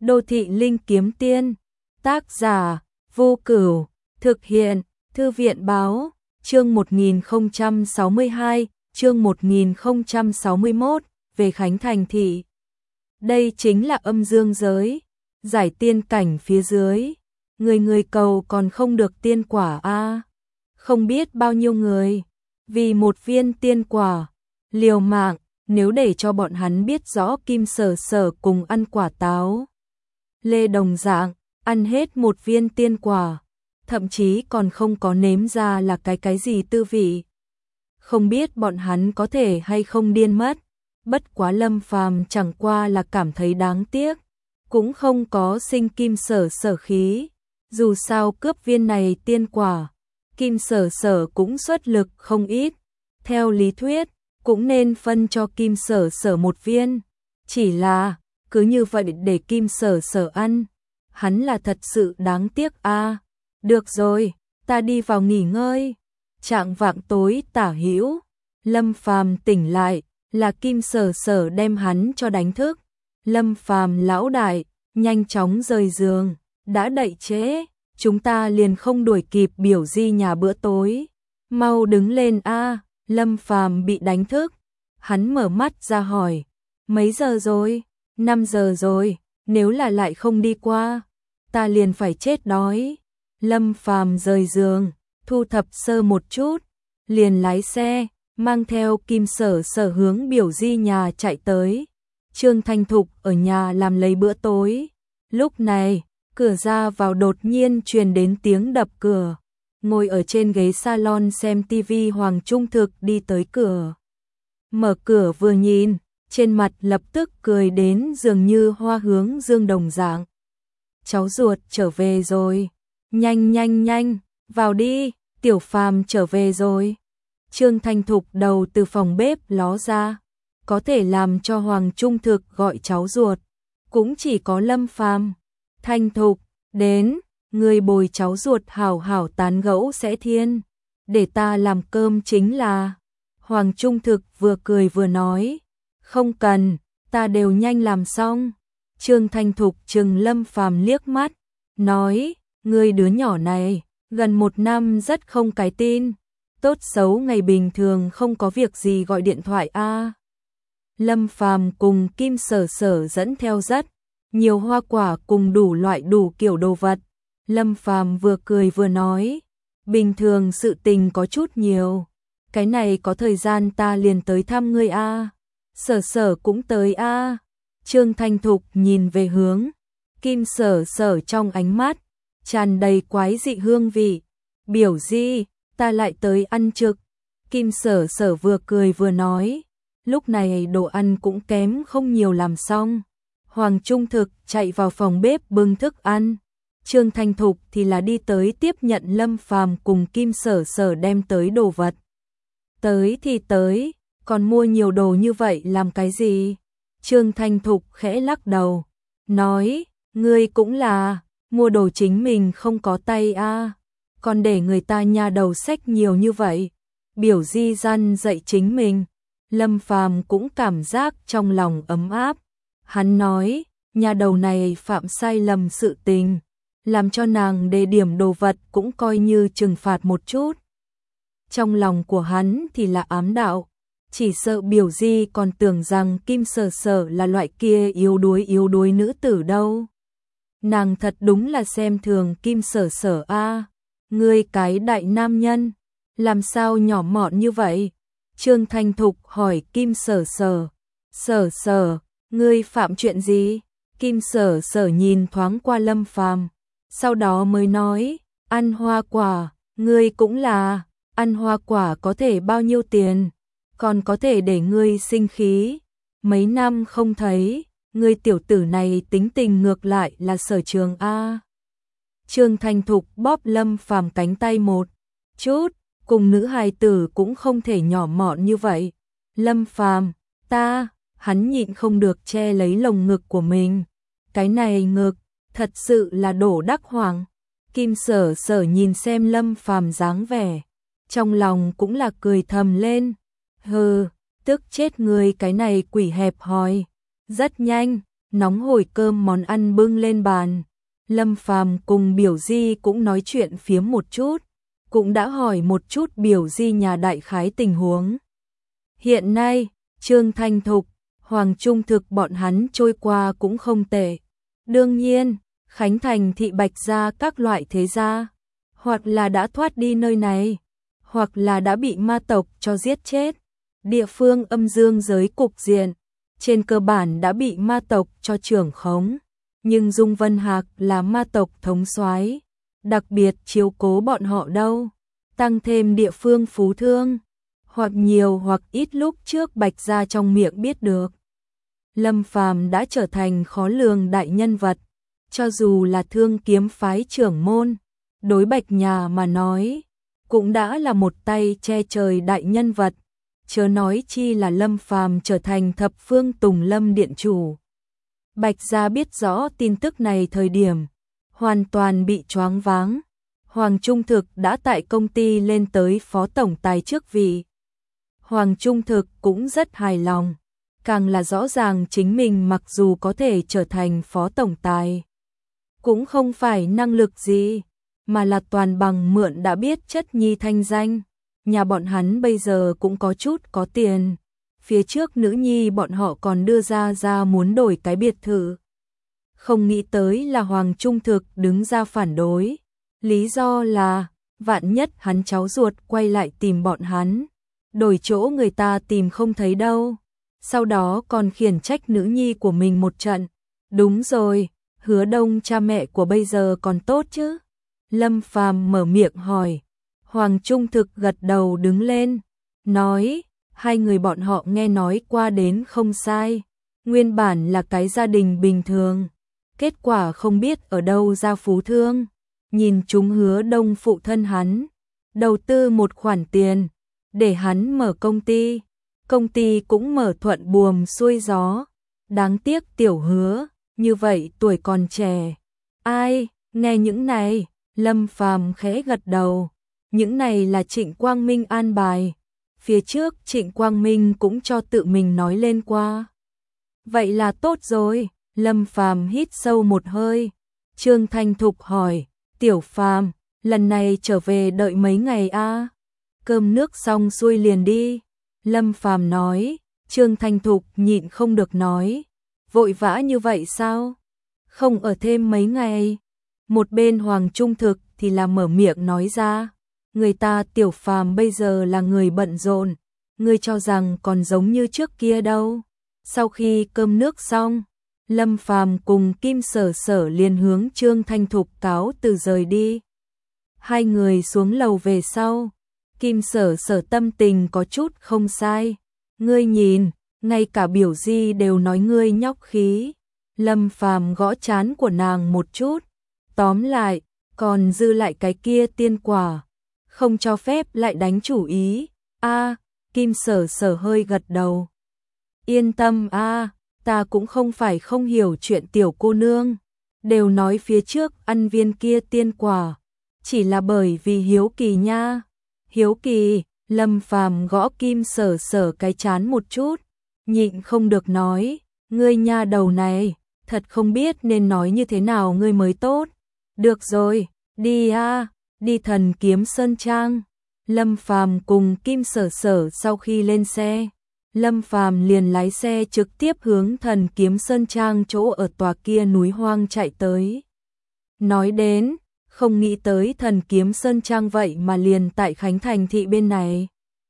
Đô thị linh kiếm tiên, tác giả Vô Cửu, thực hiện Thư viện báo, chương 1062, chương 1061, về Khánh Thành thị. Đây chính là âm dương giới, giải tiên cảnh phía dưới, người cầu còn không được tiên quả a. Không biết bao nhiêu người, vì một viên tiên quả, liều mạng, nếu để cho bọn hắn biết rõ Kim Sở Sở cùng ăn quả táo lê đồng dạng, ăn hết một viên tiên quả, thậm chí còn không có nếm ra là cái gì tư vị. Không biết bọn hắn có thể hay không điên mất, bất quá Lâm Phàm chẳng qua là cảm thấy đáng tiếc, cũng không có sinh Kim Sở Sở khí, dù sao cướp viên này tiên quả, Kim Sở Sở cũng xuất lực không ít, theo lý thuyết, cũng nên phân cho Kim Sở Sở một viên, chỉ là, cứ như vậy để Kim Sở Sở ăn, hắn là thật sự đáng tiếc a. Được rồi, ta đi vào nghỉ ngơi. Trạng vạng tối tả hữu, Lâm Phàm tỉnh lại, là Kim Sở Sở đem hắn cho đánh thức. Lâm Phàm lão đại, nhanh chóng rời giường, đã đậy trễ, chúng ta liền không đuổi kịp biểu di nhà bữa tối. Mau đứng lên a. Lâm Phàm bị đánh thức, hắn mở mắt ra hỏi, mấy giờ rồi? 5 giờ rồi, nếu là lại không đi qua, ta liền phải chết đói. Lâm Phàm rời giường, thu thập sơ một chút, liền lái xe, mang theo Kim Sở Sở hướng biểu di nhà chạy tới. Trương Thanh Thục ở nhà làm lấy bữa tối. Lúc này, cửa ra vào đột nhiên truyền đến tiếng đập cửa. Ngồi ở trên ghế salon xem tivi Hoàng Trung Thực đi tới cửa. Mở cửa vừa nhìn, trên mặt lập tức cười đến dường như hoa hướng dương đồng dạng. Cháu ruột trở về rồi. Nhanh, vào đi, Tiểu Phàm trở về rồi. Trương Thanh Thục đầu từ phòng bếp ló ra, có thể làm cho Hoàng Trung Thực gọi cháu ruột, cũng chỉ có Lâm Phàm. Thanh Thục, đến, người bồi cháu ruột hảo hảo tán gẫu sẽ thiên, để ta làm cơm chính là. Hoàng Trung Thực vừa cười vừa nói, không cần, ta đều nhanh làm xong. Trương Thanh Thục trừng Lâm Phàm liếc mắt, nói, người đứa nhỏ này, gần 1 năm rất không cái tin, tốt xấu ngày bình thường không có việc gì gọi điện thoại a. Lâm Phàm cùng Kim Sở Sở dẫn theo rất nhiều hoa quả cùng đủ loại đủ kiểu đồ vật. Lâm Phàm vừa cười vừa nói, bình thường sự tình có chút nhiều, cái này có thời gian ta liền tới thăm ngươi a. Sở Sở cũng tới a. Trương Thanh Thục nhìn về hướng Kim Sở Sở trong ánh mắt tràn đầy quái dị hương vị. Biểu di, ta lại tới ăn trực. Kim Sở Sở vừa cười vừa nói, lúc này đồ ăn cũng kém không nhiều làm xong. Hoàng Trung Thực chạy vào phòng bếp bưng thức ăn. Trương Thanh Thục thì là đi tới tiếp nhận Lâm Phàm cùng Kim Sở Sở đem tới đồ vật. Tới thì tới, còn mua nhiều đồ như vậy làm cái gì? Trương Thanh Thục khẽ lắc đầu, nói, ngươi cũng là, mua đồ chính mình không có tay a, còn để người ta nhà đầu sách nhiều như vậy. Biểu di răn dạy chính mình. Lâm Phàm cũng cảm giác trong lòng ấm áp. Hắn nói, nhà đầu này phạm sai lầm sự tình, làm cho nàng đề điểm đồ vật cũng coi như trừng phạt một chút. Trong lòng của hắn thì là ám đạo, chỉ sợ biểu di còn tưởng rằng Kim Sở Sở là loại kia yếu đuối nữ tử đâu. Nàng thật đúng là xem thường Kim Sở Sở a. Ngươi cái đại nam nhân, làm sao nhỏ mọn như vậy? Trương Thanh Thục hỏi Kim Sở Sở. Sở Sở, ngươi phạm chuyện gì? Kim Sở Sở nhìn thoáng qua Lâm Phàm, sau đó mới nói, ăn hoa quả, ngươi cũng là, ăn hoa quả có thể bao nhiêu tiền, còn có thể để ngươi sinh khí. Mấy năm không thấy, ngươi tiểu tử này tính tình ngược lại là Sở Trường a. Trương Thanh Thục bóp Lâm Phàm cánh tay một chút, cùng nữ hài tử cũng không thể nhỏ mọn như vậy. Lâm Phàm, hắn nhịn không được che lấy lồng ngực của mình. Cái này ngực, thật sự là đổ đắc hoàng. Kim Sở Sở nhìn xem Lâm Phàm dáng vẻ, trong lòng cũng là cười thầm lên. Hừ, tức chết người cái này quỷ hẹp hòi. Rất nhanh, nóng hổi cơm món ăn bưng lên bàn. Lâm Phàm cùng Biểu Di cũng nói chuyện phiếm một chút, cũng đã hỏi một chút Biểu Di nhà đại khái tình huống. Hiện nay, Trương Thanh Thục, Hoàng Trung Thực bọn hắn trôi qua cũng không tệ. Đương nhiên, Khánh Thành thị Bạch gia các loại thế gia, hoặc là đã thoát đi nơi này, hoặc là đã bị ma tộc cho giết chết. Địa phương âm dương giới cục diện, trên cơ bản đã bị ma tộc cho trưởng khống. Nhưng Dung Vân Hạc là ma tộc thống soái, đặc biệt chiếu cố bọn họ đâu. Tăng thêm địa phương phú thương, hoặc nhiều hoặc ít lúc trước Bạch gia trong miệng biết được. Lâm Phàm đã trở thành khó lường đại nhân vật, cho dù là Thương Kiếm phái trưởng môn, đối Bạch nhà mà nói, cũng đã là một tay che trời đại nhân vật, chớ nói chi là Lâm Phàm trở thành Thập Phương Tùng Lâm điện chủ. Bạch gia biết rõ tin tức này thời điểm, hoàn toàn bị choáng váng. Hoàng Trung Thực đã tại công ty lên tới phó tổng tài chức vị. Hoàng Trung Thực cũng rất hài lòng, càng là rõ ràng chính mình mặc dù có thể trở thành phó tổng tài, cũng không phải năng lực gì, mà là toàn bằng mượn đã biết chất nhi thanh danh. Nhà bọn hắn bây giờ cũng có chút có tiền. Phía trước nữ nhi bọn họ còn đưa ra muốn đổi cái biệt thự. Không nghĩ tới là Hoàng Trung Thực đứng ra phản đối. Lý do là, vạn nhất hắn cháu ruột quay lại tìm bọn hắn, đổi chỗ người ta tìm không thấy đâu. Sau đó còn khiển trách nữ nhi của mình một trận. Đúng rồi, Hứa Đông cha mẹ của bây giờ còn tốt chứ? Lâm Phàm mở miệng hỏi. Hoàng Trung Thực gật đầu đứng lên, nói, hai người bọn họ nghe nói qua đến không sai. Nguyên bản là cái gia đình bình thường, kết quả không biết ở đâu ra phú thương. Nhìn chúng Hứa Đông phụ thân hắn, đầu tư một khoản tiền, để hắn mở công ty cũng mở thuận buồm xuôi gió. Đáng tiếc tiểu Hứa, như vậy tuổi còn trẻ. Ai, nghe những này, Lâm Phàm khẽ gật đầu, những này là Trịnh Quang Minh an bài. Phía trước Trịnh Quang Minh cũng cho tự mình nói lên qua. Vậy là tốt rồi, Lâm Phàm hít sâu một hơi. Trương Thanh Thục hỏi, Tiểu Phàm, lần này trở về đợi mấy ngày a? Cơm nước xong xuôi liền đi. Lâm Phàm nói. Trương Thanh Thục nhịn không được nói, vội vã như vậy sao? Không ở thêm mấy ngày. Một bên Hoàng Trung Thực thì là mở miệng nói ra, người ta Tiểu Phàm bây giờ là người bận rộn, ngươi cho rằng còn giống như trước kia đâu. Sau khi cơm nước xong, Lâm Phàm cùng Kim Sở Sở liền hướng Trương Thanh Thục cáo từ rời đi. Hai người xuống lầu về sau, Kim Sở Sở tâm tình có chút không sai. Ngươi nhìn, ngay cả Biểu Di đều nói ngươi nhóc khí. Lâm Phàm gõ trán của nàng một chút. Tóm lại, còn dư lại cái kia tiên quả, không cho phép lại đánh chủ ý. A, Kim Sở Sở hơi gật đầu. Yên tâm a, ta cũng không phải không hiểu chuyện tiểu cô nương, đều nói phía trước ăn viên kia tiên quả, chỉ là bởi vì hiếu kỳ nha. Hiếu kỳ, Lâm Phàm gõ Kim Sở Sở cái chán một chút, nhịn không được nói, ngươi nha đầu này, thật không biết nên nói như thế nào ngươi mới tốt. Được rồi, đi a, đi Thần Kiếm Sơn Trang. Lâm Phàm cùng Kim Sở Sở sau khi lên xe, Lâm Phàm liền lái xe trực tiếp hướng Thần Kiếm Sơn Trang chỗ ở tòa kia núi hoang chạy tới. Nói đến, không nghĩ tới Thần Kiếm Sơn Trang vậy mà liền tại Khánh Thành thị bên này.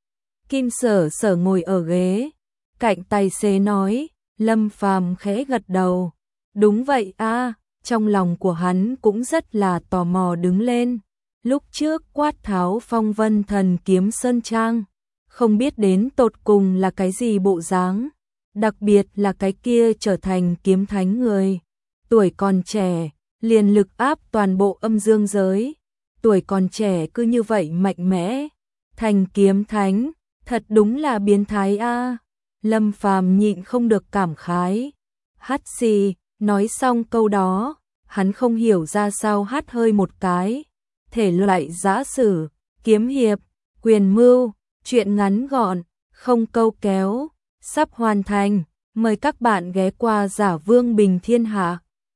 Kim Sở Sở ngồi ở ghế, cạnh tài xế nói, Lâm Phàm khẽ gật đầu. Đúng vậy a, trong lòng của hắn cũng rất là tò mò đứng lên. Lúc trước quát tháo phong vân Thần Kiếm Sơn Trang, không biết đến tột cùng là cái gì bộ dáng, đặc biệt là cái kia trở thành kiếm thánh người. Tuổi còn trẻ, liền lực áp toàn bộ âm dương giới. Tuổi còn trẻ cứ như vậy mạnh mẽ, thành kiếm thánh, thật đúng là biến thái a. Lâm Phàm nhịn không được cảm khái. Hắt xì, nói xong câu đó, hắn không hiểu ra sao hắt hơi một cái. Thể loại giã sử, kiếm hiệp, quyền mưu, chuyện ngắn gọn, không câu kéo, sắp hoàn thành. Mời các bạn ghé qua Giả Vương Bình Thiên Hạ.